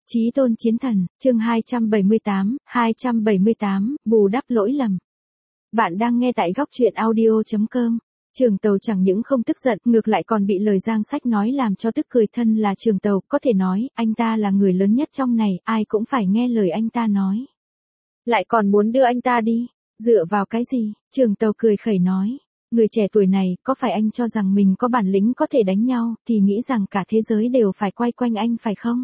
Chí tôn chiến thần, chương 278, bù đắp lỗi lầm. Bạn đang nghe tại góc truyện audio.com. Trường Tàu chẳng những không tức giận, ngược lại còn bị lời Giang Sách nói làm cho tức cười. Thân là Trường Tàu, có thể nói, anh ta là người lớn nhất trong này, ai cũng phải nghe lời anh ta nói. Lại còn muốn đưa anh ta đi, dựa vào cái gì? Trường Tàu cười khẩy nói. Người trẻ tuổi này, có phải anh cho rằng mình có bản lĩnh có thể đánh nhau, thì nghĩ rằng cả thế giới đều phải quay quanh anh phải không?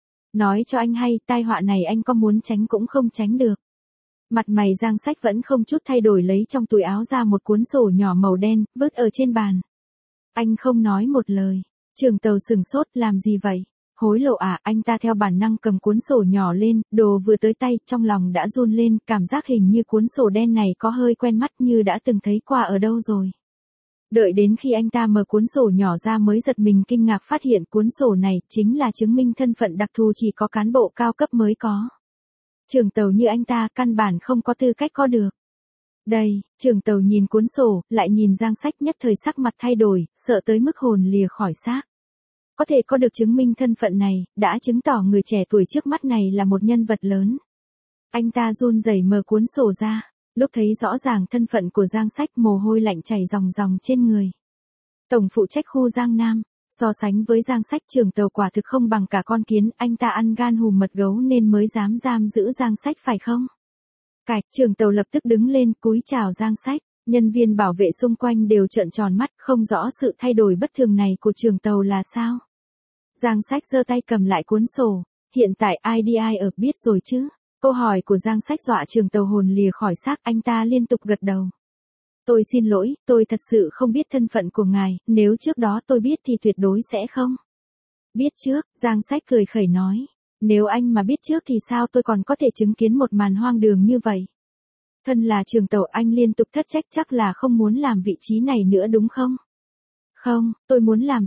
Nói cho anh hay, tai họa này anh có muốn tránh cũng không tránh được. Mặt mày Giang Sách vẫn không chút thay đổi, lấy trong túi áo ra một cuốn sổ nhỏ màu đen, vứt ở trên bàn. Anh không nói một lời. Trường Tàu sừng sốt, làm gì vậy? Hối lộ à? Anh ta theo bản năng cầm cuốn sổ nhỏ lên, đồ vừa tới tay, trong lòng đã run lên, cảm giác hình như cuốn sổ đen này có hơi quen mắt, như đã từng thấy qua ở đâu rồi. Đợi đến khi anh ta mở cuốn sổ nhỏ ra mới giật mình kinh ngạc phát hiện cuốn sổ này chính là chứng minh thân phận đặc thù chỉ có cán bộ cao cấp mới có. Trường Tàu như anh ta căn bản không có tư cách có được. Đây, Trường Tàu nhìn cuốn sổ, lại nhìn Giang Sách, nhất thời sắc mặt thay đổi, sợ tới mức hồn lìa khỏi xác. Có thể có được chứng minh thân phận này, đã chứng tỏ người trẻ tuổi trước mắt này là một nhân vật lớn. Anh ta run rẩy mở cuốn sổ ra. Lúc thấy rõ ràng thân phận của Giang Sách, mồ hôi lạnh chảy ròng ròng trên người. Tổng phụ trách khu Giang Nam, so sánh với Giang Sách, Trường Tàu quả thực không bằng cả con kiến, anh ta ăn gan hùm mật gấu nên mới dám giam giữ Giang Sách phải không? Cạch, Trường Tàu lập tức đứng lên, cúi chào Giang Sách, nhân viên bảo vệ xung quanh đều trợn tròn mắt, không rõ sự thay đổi bất thường này của Trường Tàu là sao. Giang Sách giơ tay cầm lại cuốn sổ, hiện tại ai đi ai ở biết rồi chứ? Câu hỏi của Giang Sách dọa Trường Tàu hồn lìa khỏi xác, anh ta liên tục gật đầu. Tôi xin lỗi, tôi thật sự không biết thân phận của ngài, nếu trước đó tôi biết thì tuyệt đối sẽ không. Biết trước, Giang Sách cười khẩy nói. Nếu anh mà biết trước thì sao tôi còn có thể chứng kiến một màn hoang đường như vậy? Thân là Trường Tàu, anh liên tục thất trách, chắc là không muốn làm vị trí này nữa đúng không? Không, tôi muốn làm.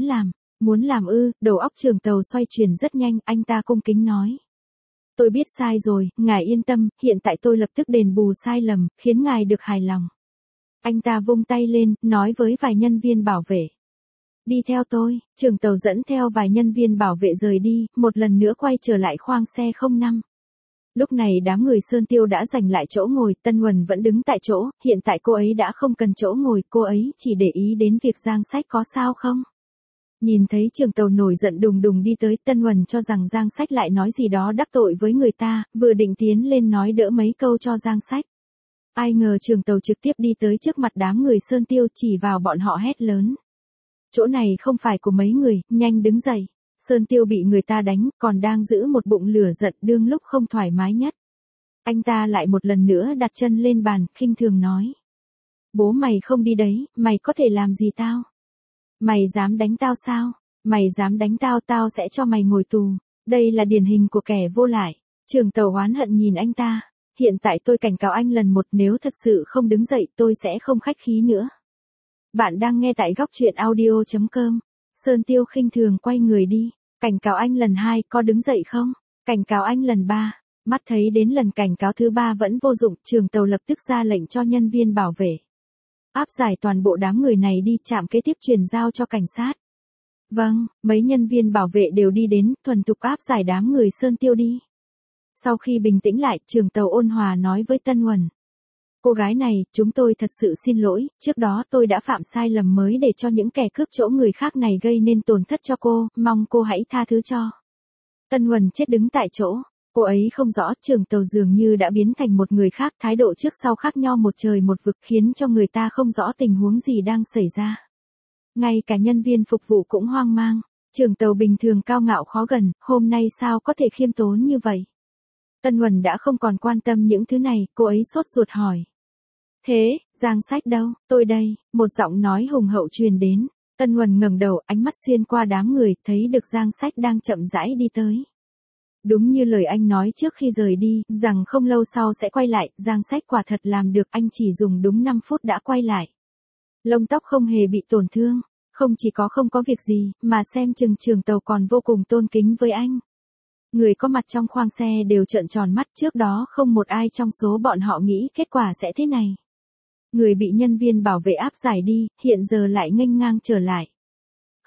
Muốn làm ư? Đầu óc Trường Tàu xoay chuyển rất nhanh, anh ta cung kính nói. Tôi biết sai rồi, ngài yên tâm, hiện tại tôi lập tức đền bù sai lầm, khiến ngài được hài lòng. Anh ta vung tay lên, nói với vài nhân viên bảo vệ. Đi theo tôi, Trường Tàu dẫn theo vài nhân viên bảo vệ rời đi, một lần nữa quay trở lại khoang xe 05. Lúc này đám người Sơn Tiêu đã giành lại chỗ ngồi, Tân Huẩn vẫn đứng tại chỗ, hiện tại cô ấy đã không cần chỗ ngồi, cô ấy chỉ để ý đến việc Giang Sách có sao không. Nhìn thấy Trường Tàu nổi giận đùng đùng đi tới, Tân Huẩn cho rằng Giang Sách lại nói gì đó đắc tội với người ta, vừa định tiến lên nói đỡ mấy câu cho Giang Sách. Ai ngờ Trường Tàu trực tiếp đi tới trước mặt đám người Sơn Tiêu, chỉ vào bọn họ hét lớn. Chỗ này không phải của mấy người, nhanh đứng dậy. Sơn Tiêu bị người ta đánh, còn đang giữ một bụng lửa giận, đương lúc không thoải mái nhất. Anh ta lại một lần nữa đặt chân lên bàn, khinh thường nói. Bố mày không đi đấy, mày có thể làm gì tao? Mày dám đánh tao sao? Mày dám đánh tao, tao sẽ cho mày ngồi tù. Đây là điển hình của kẻ vô lại. Trường Tàu oán hận nhìn anh ta. Hiện tại tôi cảnh cáo anh lần một, nếu thật sự không đứng dậy tôi sẽ không khách khí nữa. Bạn đang nghe tại góc truyện audio.com. Sơn Tiêu khinh thường quay người đi. Cảnh cáo anh lần 2, có đứng dậy không? Cảnh cáo anh lần 3. Mắt thấy đến lần cảnh cáo thứ 3 vẫn vô dụng, Trường Tàu lập tức ra lệnh cho nhân viên bảo vệ. Áp giải toàn bộ đám người này đi, trạm kế tiếp truyền giao cho cảnh sát. Vâng, mấy nhân viên bảo vệ đều đi đến, thuần thục áp giải đám người Sơn Tiêu đi. Sau khi bình tĩnh lại, Trường Tàu ôn hòa nói với Tân Huẩn. Cô gái này, chúng tôi thật sự xin lỗi, trước đó tôi đã phạm sai lầm mới để cho những kẻ cướp chỗ người khác này gây nên tổn thất cho cô, mong cô hãy tha thứ cho. Tân Huẩn chết đứng tại chỗ, cô ấy không rõ Trường Tàu dường như đã biến thành một người khác, thái độ trước sau khác nhau một trời một vực, khiến cho người ta không rõ tình huống gì đang xảy ra. Ngay cả nhân viên phục vụ cũng hoang mang, Trường Tàu bình thường cao ngạo khó gần, hôm nay sao có thể khiêm tốn như vậy? Tân Huẩn đã không còn quan tâm những thứ này, cô ấy sốt ruột hỏi. Thế, Giang Sách đâu? Tôi đây, một giọng nói hùng hậu truyền đến. Tân Huẩn ngẩng đầu, ánh mắt xuyên qua đám người, thấy được Giang Sách đang chậm rãi đi tới. Đúng như lời anh nói trước khi rời đi, rằng không lâu sau sẽ quay lại, Giang Sách quả thật làm được, anh chỉ dùng đúng 5 phút đã quay lại. Lông tóc không hề bị tổn thương, không chỉ có không có việc gì, mà xem chừng Trường Tàu còn vô cùng tôn kính với anh. Người có mặt trong khoang xe đều trợn tròn mắt, trước đó không một ai trong số bọn họ nghĩ kết quả sẽ thế này. Người bị nhân viên bảo vệ áp giải đi, hiện giờ lại nghênh ngang trở lại.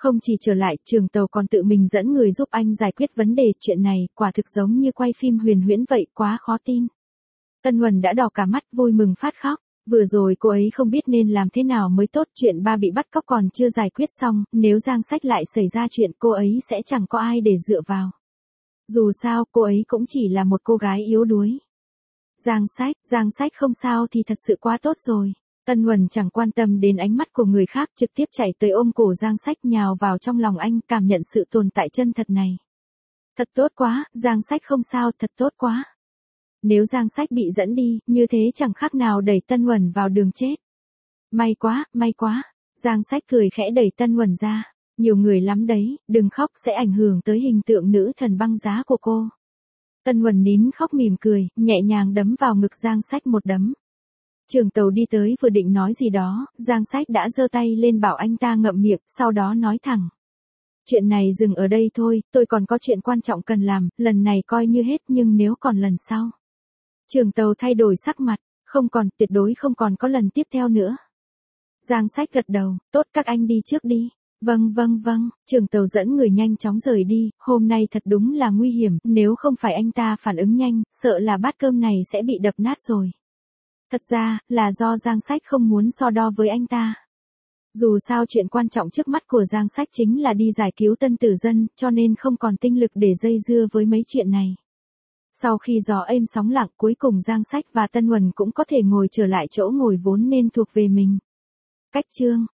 Không chỉ trở lại, Trường Tàu còn tự mình dẫn người giúp anh giải quyết vấn đề. Chuyện này quả thực giống như quay phim huyền huyễn vậy, quá khó tin. Tân Huẩn đã đỏ cả mắt, vui mừng phát khóc. Vừa rồi cô ấy không biết nên làm thế nào mới tốt, chuyện ba bị bắt cóc còn chưa giải quyết xong, nếu Giang Sách lại xảy ra chuyện cô ấy sẽ chẳng có ai để dựa vào. Dù sao cô ấy cũng chỉ là một cô gái yếu đuối. Giang Sách không sao thì thật sự quá tốt rồi. Tân Huẩn chẳng quan tâm đến ánh mắt của người khác, trực tiếp chạy tới ôm cổ Giang Sách nhào vào trong lòng anh, cảm nhận sự tồn tại chân thật này. Thật tốt quá, Giang Sách không sao, thật tốt quá. Nếu Giang Sách bị dẫn đi, như thế chẳng khác nào đẩy Tân Huẩn vào đường chết. May quá. Giang Sách cười khẽ đẩy Tân Huẩn ra. Nhiều người lắm đấy, đừng khóc, sẽ ảnh hưởng tới hình tượng nữ thần băng giá của cô. Tân Huẩn nín khóc mỉm cười, nhẹ nhàng đấm vào ngực Giang Sách một đấm. Trường Tàu đi tới vừa định nói gì đó, Giang Sách đã giơ tay lên bảo anh ta ngậm miệng, sau đó nói thẳng. Chuyện này dừng ở đây thôi, tôi còn có chuyện quan trọng cần làm, lần này coi như hết, nhưng nếu còn lần sau. Trường Tàu thay đổi sắc mặt, không còn, tuyệt đối không còn có lần tiếp theo nữa. Giang Sách gật đầu, tốt, các anh đi trước đi. Vâng. Trường Tàu dẫn người nhanh chóng rời đi, hôm nay thật đúng là nguy hiểm, nếu không phải anh ta phản ứng nhanh, sợ là bát cơm này sẽ bị đập nát rồi. Thật ra, là do Giang Sách không muốn so đo với anh ta. Dù sao chuyện quan trọng trước mắt của Giang Sách chính là đi giải cứu Tân Tử Dân, cho nên không còn tinh lực để dây dưa với mấy chuyện này. Sau khi gió êm sóng lặng, cuối cùng Giang Sách và Tân Huẩn cũng có thể ngồi trở lại chỗ ngồi vốn nên thuộc về mình. Cách chương